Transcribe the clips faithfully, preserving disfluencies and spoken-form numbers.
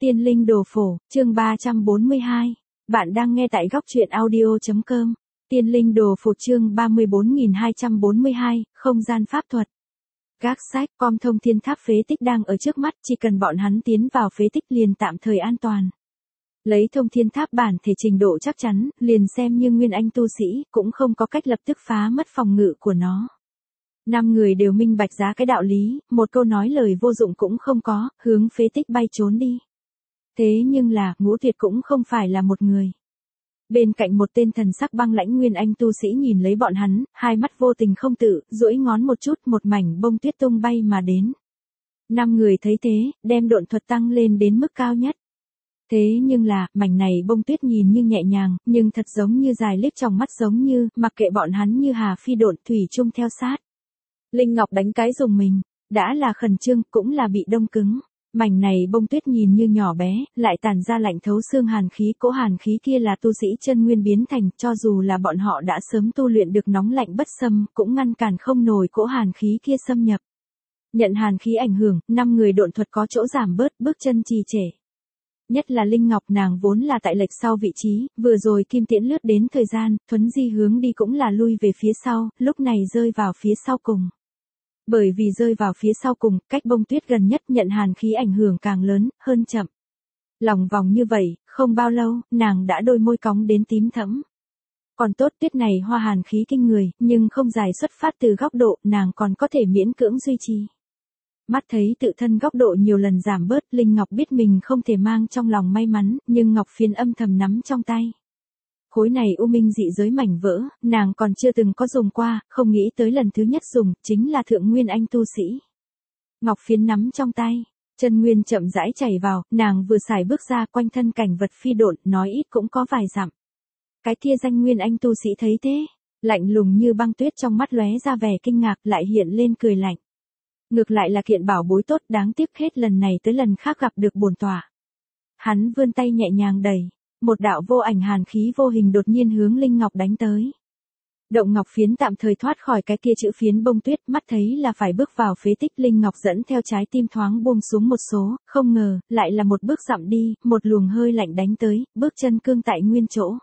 Tiên linh đồ phổ, chương ba trăm bốn mươi hai. Bạn đang nghe tại góc truyện audio.com. Tiên linh đồ phổ chương ba mươi bốn nghìn hai trăm bốn mươi hai, không gian pháp thuật. Các sách, com thông thiên tháp phế tích đang ở trước mắt, chỉ cần bọn hắn tiến vào phế tích liền tạm thời an toàn. Lấy thông thiên tháp bản thể trình độ chắc chắn, liền xem như nguyên anh tu sĩ, cũng không có cách lập tức phá mất phòng ngự của nó. Năm người đều minh bạch giá cái đạo lý, một câu nói lời vô dụng cũng không có, hướng phế tích bay trốn đi. Thế nhưng là, Ngũ Tuyệt cũng không phải là một người. Bên cạnh một tên thần sắc băng lãnh nguyên anh tu sĩ nhìn lấy bọn hắn, hai mắt vô tình không tự, duỗi ngón một chút, một mảnh bông tuyết tung bay mà đến. Năm người thấy thế, đem độn thuật tăng lên đến mức cao nhất. Thế nhưng là, mảnh này bông tuyết nhìn như nhẹ nhàng, nhưng thật giống như dài liếc trong mắt giống như, mặc kệ bọn hắn như hà phi độn thủy chung theo sát. Linh Ngọc đánh cái dùng mình, đã là khẩn trương, cũng là bị đông cứng. Mảnh này bông tuyết nhìn như nhỏ bé, lại tản ra lạnh thấu xương hàn khí, cỗ hàn khí kia là tu sĩ chân nguyên biến thành, cho dù là bọn họ đã sớm tu luyện được nóng lạnh bất xâm, cũng ngăn cản không nổi cỗ hàn khí kia xâm nhập. Nhận hàn khí ảnh hưởng, năm người độn thuật có chỗ giảm bớt, bước chân trì trệ. Nhất là Linh Ngọc, nàng vốn là tại lệch sau vị trí, vừa rồi kim tiễn lướt đến thời gian, thuấn di hướng đi cũng là lui về phía sau, lúc này rơi vào phía sau cùng. Bởi vì rơi vào phía sau cùng, cách bông tuyết gần nhất nhận hàn khí ảnh hưởng càng lớn, hơn chậm. Lòng vòng như vậy, không bao lâu, nàng đã đôi môi cong đến tím thẫm. Còn tốt tuyết này hoa hàn khí kinh người, nhưng không dài xuất phát từ góc độ, nàng còn có thể miễn cưỡng duy trì. Mắt thấy tự thân góc độ nhiều lần giảm bớt, Linh Ngọc biết mình không thể mang trong lòng may mắn, nhưng ngọc phiến âm thầm nắm trong tay. Khối này u minh dị giới mảnh vỡ, nàng còn chưa từng có dùng qua, không nghĩ tới lần thứ nhất dùng, chính là thượng nguyên anh tu sĩ. Ngọc phiến nắm trong tay, chân nguyên chậm rãi chảy vào, nàng vừa xài bước ra quanh thân cảnh vật phi độn, nói ít cũng có vài dặm. Cái kia danh nguyên anh tu sĩ thấy thế, lạnh lùng như băng tuyết trong mắt lóe ra vẻ kinh ngạc lại hiện lên cười lạnh. Ngược lại là kiện bảo bối tốt, đáng tiếc hết lần này tới lần khác gặp được bổn tọa. Hắn vươn tay nhẹ nhàng đẩy. Một đạo vô ảnh hàn khí vô hình đột nhiên hướng Linh Ngọc đánh tới. Động ngọc phiến tạm thời thoát khỏi cái kia chữ phiến bông tuyết, mắt thấy là phải bước vào phế tích, Linh Ngọc dẫn theo trái tim thoáng buông xuống một số, không ngờ, lại là một bước dặm đi, một luồng hơi lạnh đánh tới, bước chân cương tại nguyên chỗ.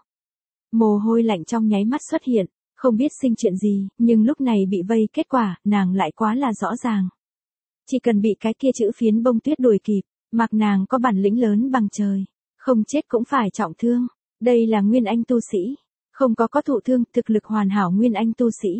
Mồ hôi lạnh trong nháy mắt xuất hiện, không biết sinh chuyện gì, nhưng lúc này bị vây, kết quả, nàng lại quá là rõ ràng. Chỉ cần bị cái kia chữ phiến bông tuyết đuổi kịp, mặc nàng có bản lĩnh lớn bằng trời. Không chết cũng phải trọng thương, đây là nguyên anh tu sĩ, không có có thụ thương, thực lực hoàn hảo nguyên anh tu sĩ.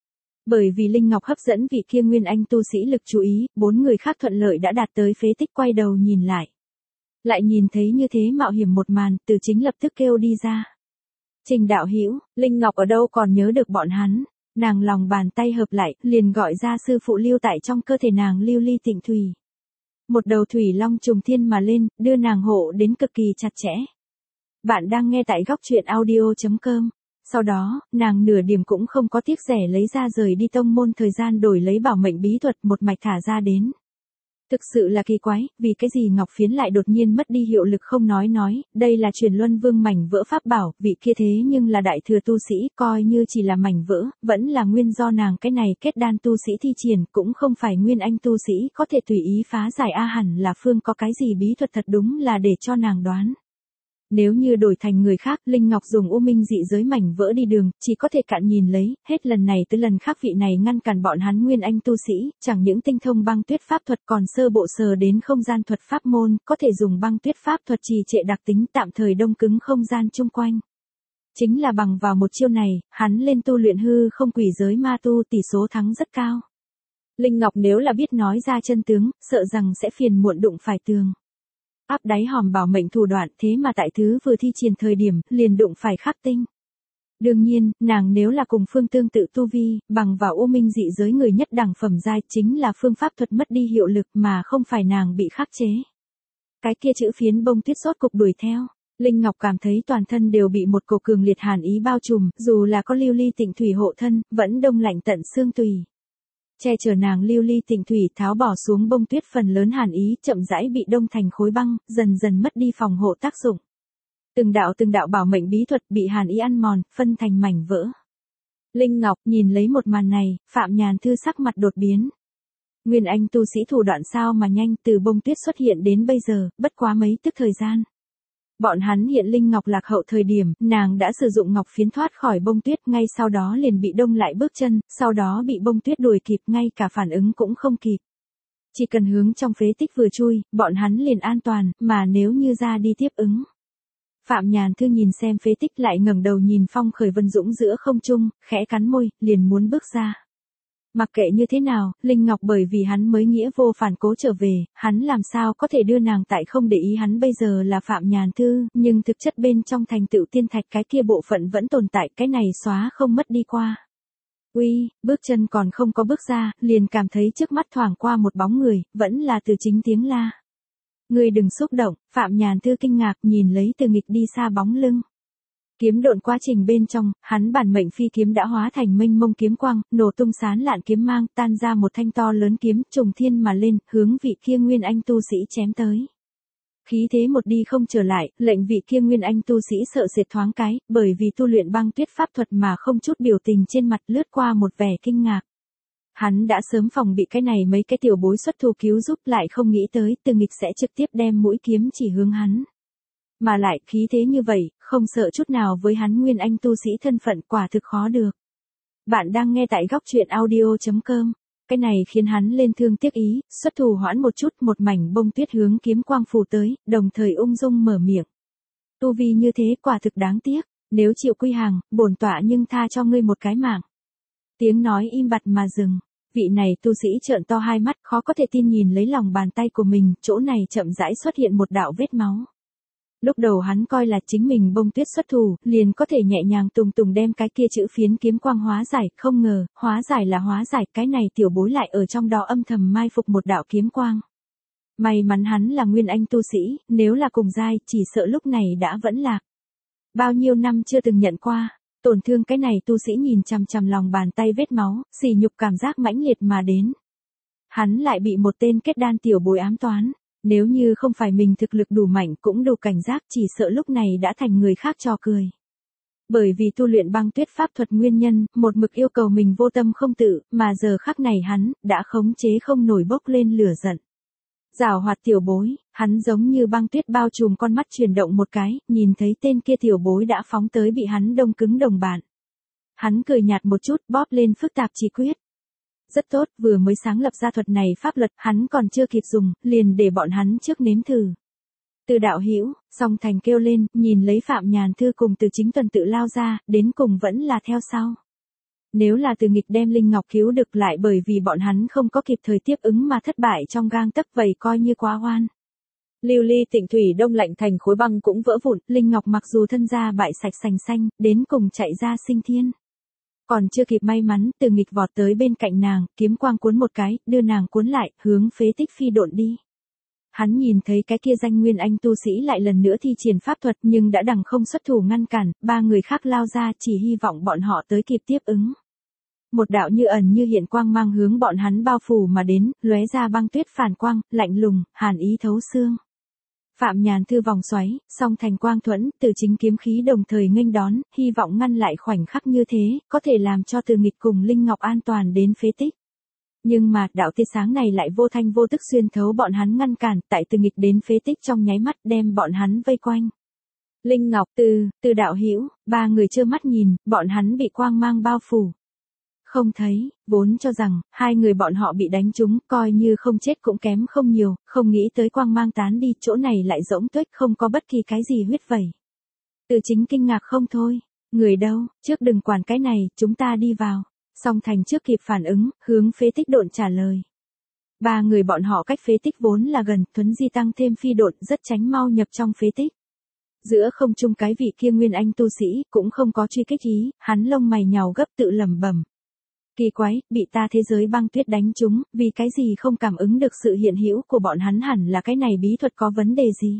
Bởi vì Linh Ngọc hấp dẫn vị kia nguyên anh tu sĩ lực chú ý, bốn người khác thuận lợi đã đạt tới phế tích, quay đầu nhìn lại. Lại nhìn thấy như thế mạo hiểm một màn, Từ Chính lập tức kêu đi ra. Trình đạo hữu, Linh Ngọc ở đâu còn nhớ được bọn hắn, nàng lòng bàn tay hợp lại, liền gọi ra sư phụ lưu tại trong cơ thể nàng lưu ly tịnh thủy. Một đầu thủy long trùng thiên mà lên, đưa nàng hộ đến cực kỳ chặt chẽ. Bạn đang nghe tại góc truyện audio.com. Sau đó, nàng nửa điểm cũng không có tiếc rẻ lấy ra rời đi tông môn thời gian đổi lấy bảo mệnh bí thuật một mạch thả ra đến. Thực sự là kỳ quái, vì cái gì ngọc phiến lại đột nhiên mất đi hiệu lực không nói nói, đây là truyền luân vương mảnh vỡ pháp bảo, vị kia thế nhưng là đại thừa tu sĩ, coi như chỉ là mảnh vỡ, vẫn là nguyên do nàng cái này kết đan tu sĩ thi triển, cũng không phải nguyên anh tu sĩ, có thể tùy ý phá giải a hẳn là phương có cái gì bí thuật thật đúng là để cho nàng đoán. Nếu như đổi thành người khác, Linh Ngọc dùng u minh dị giới mảnh vỡ đi đường, chỉ có thể cạn nhìn lấy, hết lần này tới lần khác vị này ngăn cản bọn hắn nguyên anh tu sĩ, chẳng những tinh thông băng tuyết pháp thuật còn sơ bộ sờ đến không gian thuật pháp môn, có thể dùng băng tuyết pháp thuật trì trệ đặc tính tạm thời đông cứng không gian chung quanh. Chính là bằng vào một chiêu này, hắn lên tu luyện hư không quỷ giới ma tu tỷ số thắng rất cao. Linh Ngọc nếu là biết nói ra chân tướng, sợ rằng sẽ phiền muộn đụng phải tường. Áp đáy hòm bảo mệnh thủ đoạn, thế mà tại thứ vừa thi triển thời điểm, liền đụng phải khắc tinh. Đương nhiên, nàng nếu là cùng phương tương tự tu vi, bằng vào u minh dị giới người nhất đẳng phẩm giai, chính là phương pháp thuật mất đi hiệu lực mà không phải nàng bị khắc chế. Cái kia chữ phiến bông tuyết sốt cục đuổi theo. Linh Ngọc cảm thấy toàn thân đều bị một cổ cường liệt hàn ý bao trùm, dù là có lưu ly tịnh thủy hộ thân, vẫn đông lạnh tận xương tùy. Che chở nàng lưu ly tịnh thủy tháo bỏ xuống bông tuyết, phần lớn hàn ý chậm rãi bị đông thành khối băng, dần dần mất đi phòng hộ tác dụng. Từng đạo từng đạo bảo mệnh bí thuật bị hàn ý ăn mòn, phân thành mảnh vỡ. Linh Ngọc nhìn lấy một màn này, Phạm Nhàn Thư sắc mặt đột biến. Nguyên Anh tu sĩ thủ đoạn sao mà nhanh, từ bông tuyết xuất hiện đến bây giờ, bất quá mấy tức thời gian. Bọn hắn hiện linh ngọc lạc hậu thời điểm, nàng đã sử dụng ngọc phiến thoát khỏi bông tuyết, ngay sau đó liền bị đông lại bước chân, sau đó bị bông tuyết đuổi kịp, ngay cả phản ứng cũng không kịp. Chỉ cần hướng trong phế tích vừa chui, bọn hắn liền an toàn, mà nếu như ra đi tiếp ứng. Phạm Nhàn Thư nhìn xem phế tích lại ngẩng đầu nhìn Phong Khởi Vân dũng giữa không trung, khẽ cắn môi, liền muốn bước ra. Mặc kệ như thế nào, Linh Ngọc bởi vì hắn mới nghĩa vô phản cố trở về, hắn làm sao có thể đưa nàng tại không để ý hắn bây giờ là Phạm Nhàn Thư, nhưng thực chất bên trong thành tựu tiên thạch cái kia bộ phận vẫn tồn tại, cái này xóa không mất đi qua. Uy, bước chân còn không có bước ra, liền cảm thấy trước mắt thoảng qua một bóng người, vẫn là Từ Chính tiếng la. Ngươi đừng xúc động, Phạm Nhàn Thư kinh ngạc nhìn lấy Từ Nghịch đi xa bóng lưng. Kiếm độn quá trình bên trong, hắn bản mệnh phi kiếm đã hóa thành mênh mông kiếm quang, nổ tung sán lạn kiếm mang, tan ra một thanh to lớn kiếm, trùng thiên mà lên, hướng vị kia Nguyên Anh tu sĩ chém tới. Khí thế một đi không trở lại, lệnh vị kia Nguyên Anh tu sĩ sợ sệt thoáng cái, bởi vì tu luyện băng tuyết pháp thuật mà không chút biểu tình trên mặt lướt qua một vẻ kinh ngạc. Hắn đã sớm phòng bị cái này mấy cái tiểu bối xuất thủ cứu giúp, lại không nghĩ tới Từ Nghịch sẽ trực tiếp đem mũi kiếm chỉ hướng hắn. Mà lại khí thế như vậy, không sợ chút nào với hắn Nguyên Anh tu sĩ thân phận, quả thực khó được. Bạn đang nghe tại góc truyện audio chấm com. Cái này khiến hắn lên thương tiếc ý, xuất thủ hoãn một chút, một mảnh bông tuyết hướng kiếm quang phủ tới, đồng thời ung dung mở miệng. Tu vi như thế quả thực đáng tiếc, nếu chịu quy hàng, bổn tọa nhưng tha cho ngươi một cái mạng. Tiếng nói im bặt mà dừng, vị này tu sĩ trợn to hai mắt, khó có thể tin nhìn lấy lòng bàn tay của mình, chỗ này chậm rãi xuất hiện một đạo vết máu. Lúc đầu hắn coi là chính mình bông tuyết xuất thủ, liền có thể nhẹ nhàng tùng tùng đem cái kia chữ phiến kiếm quang hóa giải, không ngờ, hóa giải là hóa giải, cái này tiểu bối lại ở trong đó âm thầm mai phục một đạo kiếm quang. May mắn hắn là Nguyên Anh tu sĩ, nếu là cùng giai, chỉ sợ lúc này đã vẫn lạc. Bao nhiêu năm chưa từng nhận qua, tổn thương cái này tu sĩ nhìn chằm chằm lòng bàn tay vết máu, sỉ nhục cảm giác mãnh liệt mà đến. Hắn lại bị một tên kết đan tiểu bối ám toán. Nếu như không phải mình thực lực đủ mạnh cũng đủ cảnh giác, chỉ sợ lúc này đã thành người khác trò cười. Bởi vì tu luyện băng tuyết pháp thuật nguyên nhân, một mực yêu cầu mình vô tâm không tự, mà giờ khắc này hắn, đã khống chế không nổi bốc lên lửa giận. Giảo hoạt tiểu bối, hắn giống như băng tuyết bao trùm con mắt chuyển động một cái, nhìn thấy tên kia tiểu bối đã phóng tới bị hắn đông cứng đồng bạn. Hắn cười nhạt một chút, bóp lên phức tạp chỉ quyết. Rất tốt, vừa mới sáng lập ra thuật này pháp luật, hắn còn chưa kịp dùng, liền để bọn hắn trước nếm thử. Từ đạo hữu, Song Thành kêu lên, nhìn lấy Phạm Nhàn Thư cùng Từ Chính tuần tự lao ra, đến cùng vẫn là theo sau. Nếu là Từ Nghịch đem Linh Ngọc cứu được lại bởi vì bọn hắn không có kịp thời tiếp ứng mà thất bại trong gang tấc, vậy coi như quá oan. Lưu ly tịnh thủy đông lạnh thành khối băng cũng vỡ vụn, Linh Ngọc mặc dù thân ra bại sạch sành xanh, đến cùng chạy ra sinh thiên. Còn chưa kịp may mắn, Từ Nghịch vọt tới bên cạnh nàng, kiếm quang cuốn một cái, đưa nàng cuốn lại, hướng phế tích phi độn đi. Hắn nhìn thấy cái kia danh Nguyên Anh tu sĩ lại lần nữa thi triển pháp thuật, nhưng đã đằng không xuất thủ ngăn cản, ba người khác lao ra, chỉ hy vọng bọn họ tới kịp tiếp ứng. Một đạo như ẩn như hiện quang mang hướng bọn hắn bao phủ mà đến, lóe ra băng tuyết phản quang, lạnh lùng, hàn ý thấu xương. Phạm Nhàn Thư vòng xoáy, Song Thành quang thuẫn, Từ Chính kiếm khí đồng thời nghênh đón, hy vọng ngăn lại khoảnh khắc như thế, có thể làm cho Từ Nghịch cùng Linh Ngọc an toàn đến phế tích. Nhưng mà, đạo tia sáng này lại vô thanh vô tức xuyên thấu bọn hắn ngăn cản, tại Từ Nghịch đến phế tích trong nháy mắt đem bọn hắn vây quanh. Linh Ngọc, Từ, Từ đạo hữu, ba người trơ mắt nhìn, bọn hắn bị quang mang bao phủ. Không thấy, vốn cho rằng, hai người bọn họ bị đánh trúng, coi như không chết cũng kém không nhiều, không nghĩ tới quang mang tán đi, chỗ này lại rỗng tuếch, không có bất kỳ cái gì huyết vẩy. Từ Chính kinh ngạc không thôi, người đâu, trước đừng quản cái này, chúng ta đi vào. Song Thành trước kịp phản ứng, hướng phế tích độn trả lời. Ba người bọn họ cách phế tích vốn là gần, thuấn di tăng thêm phi độn, rất tránh mau nhập trong phế tích. Giữa không trung cái vị kia Nguyên Anh tu sĩ, cũng không có truy kích ý, hắn lông mày nhàu gấp tự lẩm bẩm. Kỳ quái, bị ta thế giới băng tuyết đánh trúng, vì cái gì không cảm ứng được sự hiện hữu của bọn hắn, hẳn là cái này bí thuật có vấn đề gì?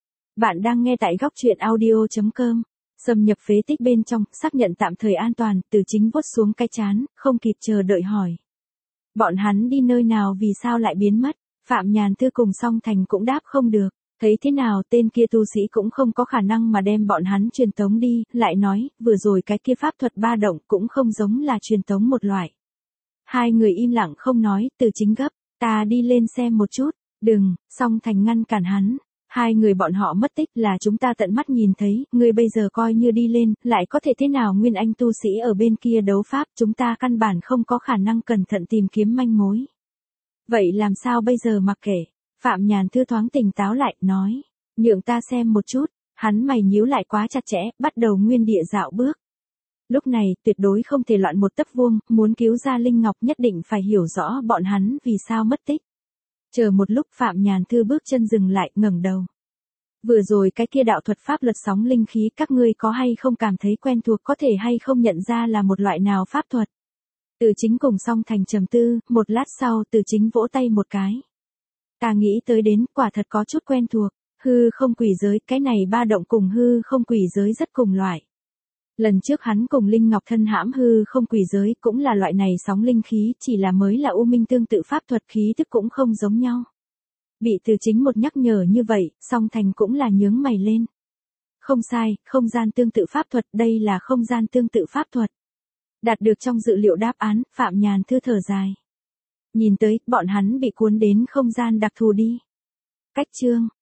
Bạn đang nghe tại góc truyện audio chấm com. Xâm nhập phế tích bên trong, xác nhận tạm thời an toàn, Từ Chính vuốt xuống cái trán, không kịp chờ đợi hỏi. Bọn hắn đi nơi nào, vì sao lại biến mất? Phạm Nhàn Thư cùng Song Thành cũng đáp không được. Thấy thế nào tên kia tu sĩ cũng không có khả năng mà đem bọn hắn truyền tống đi, lại nói, vừa rồi cái kia pháp thuật ba động cũng không giống là truyền tống một loại. Hai người im lặng không nói, Từ Chính gấp, Ta đi lên xem một chút. Đừng, Song Thành ngăn cản hắn. Hai người bọn họ mất tích là chúng ta tận mắt nhìn thấy, ngươi bây giờ coi như đi lên, lại có thể thế nào Nguyên Anh tu sĩ ở bên kia đấu pháp, chúng ta căn bản không có khả năng cẩn thận tìm kiếm manh mối. Vậy làm sao bây giờ mặc kệ? Phạm Nhàn Thư thoáng tỉnh táo lại, nói, nhượng ta xem một chút, hắn mày nhíu lại quá chặt chẽ, bắt đầu nguyên địa dạo bước. Lúc này, tuyệt đối không thể loạn một tấc vuông, muốn cứu ra Linh Ngọc nhất định phải hiểu rõ bọn hắn vì sao mất tích. Chờ một lúc Phạm Nhàn Thư bước chân dừng lại, ngẩng đầu. Vừa rồi cái kia đạo thuật pháp lật sóng linh khí các ngươi có hay không cảm thấy quen thuộc, có thể hay không nhận ra là một loại nào pháp thuật? Từ Chính cùng Song Thành trầm tư, một lát sau Từ Chính vỗ tay một cái. Ta nghĩ tới đến, quả thật có chút quen thuộc, hư không quỷ giới, cái này ba động cùng hư không quỷ giới rất cùng loại. Lần trước hắn cùng Linh Ngọc thân hãm hư không quỷ giới cũng là loại này sóng linh khí, chỉ là mới là u minh tương tự pháp thuật, khí thức cũng không giống nhau. Bị Từ Chính một nhắc nhở như vậy, Song Thành cũng là nhướng mày lên. Không sai, không gian tương tự pháp thuật, đây là không gian tương tự pháp thuật. Đạt được trong dự liệu đáp án, Phạm Nhàn Thư thở dài. Nhìn tới, bọn hắn bị cuốn đến không gian đặc thù đi. Cách chương